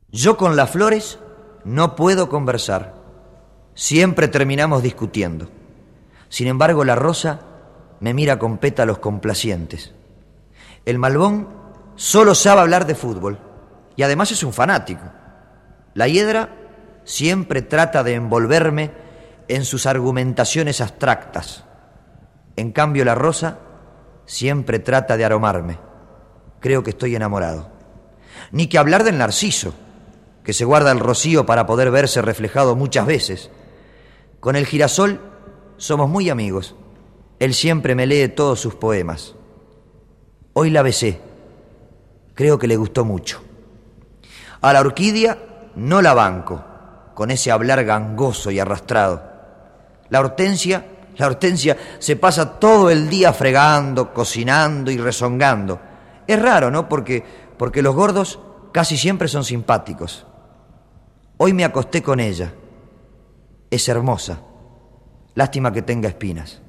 Yo con las flores no puedo conversar. Siempre terminamos discutiendo. Sin embargo, la rosa me mira con pétalos complacientes. El malbón solo sabe hablar de fútbol y además es un fanático. La hiedra siempre trata de envolverme en sus argumentaciones abstractas. En cambio, la rosa siempre trata de aromarme. Creo que estoy enamorado. Ni que hablar del narciso, que se guarda el rocío para poder verse reflejado muchas veces. Con el girasol somos muy amigos. Él siempre me lee todos sus poemas. Hoy la besé. Creo que le gustó mucho. A la orquídea no la banco, con ese hablar gangoso y arrastrado. La hortensia se pasa todo el día fregando, cocinando y rezongando. Es raro, ¿no? Porque los gordos casi siempre son simpáticos. Hoy me acosté con ella. Es hermosa. Lástima que tenga espinas.